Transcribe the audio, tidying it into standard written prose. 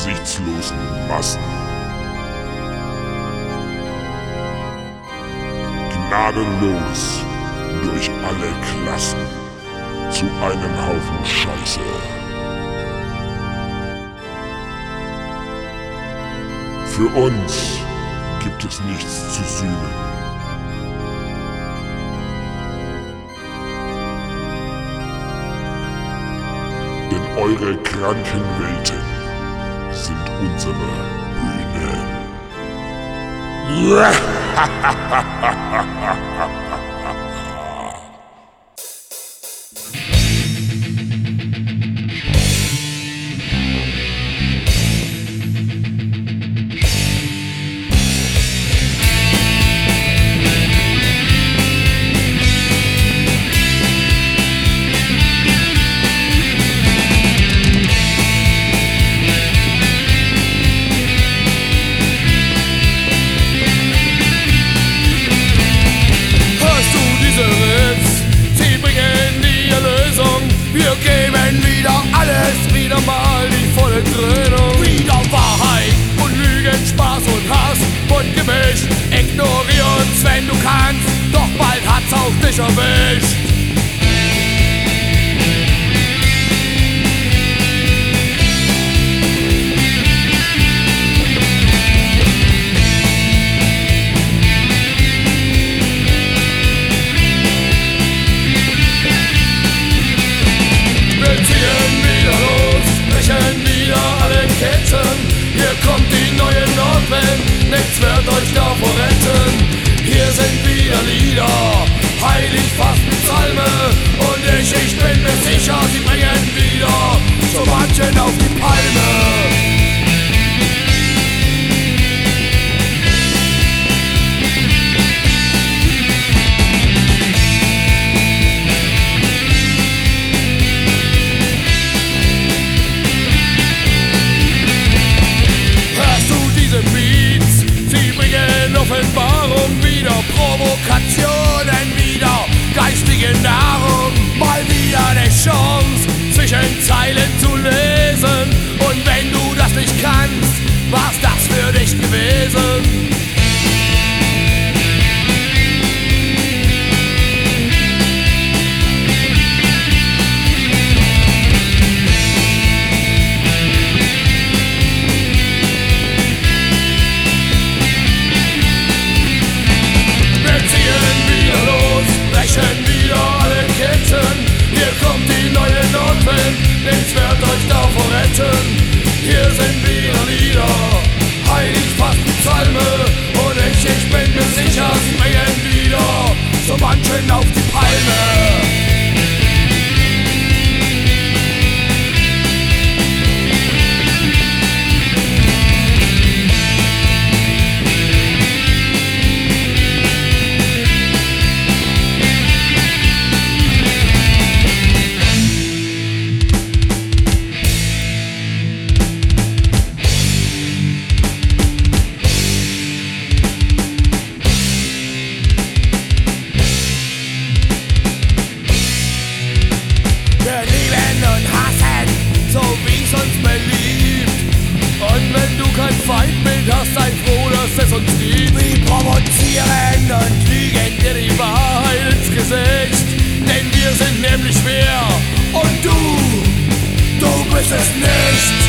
gesichtslosen Massen. Gnadenlos durch alle Klassen zu einem Haufen Scheiße. Für uns gibt es nichts zu sühnen. Denn eure kranken Welten sind unsere Bühne. Wir geben wieder alles, wieder mal die volle Dröhnung. Wieder Wahrheit und Lügen, Spaß und Hass, bunt gemischt. Ignorier uns, wenn du kannst, doch bald hat's auch dich erwischt. Hier kommt die neue Nordwend, nichts wird euch davor retten. Hier sind wieder Lieder, heilig fasten Psalme. Und ich bin mir sicher, sie bringen wieder so manchen auf die Palme. Offenbarung wieder, Provokationen wieder, geistige Nahrung, mal wieder eine Chance, zwischen Zeilen zu lesen. Und wenn du das nicht kannst, war's das für dich gewesen. Hier kommt die neue Nordwend, nichts wird euch davor retten. Hier sind wieder Lieder, heilig fasten Psalme. Und ich bin mir sicher, sie bringen wieder so manchen auf die Palme. Feindbild hast, sei froh, dass es uns gibt. Wir provozieren und lügen dir die Wahrheit ins Gesicht. Denn wir sind nämlich wer und du bist es nicht.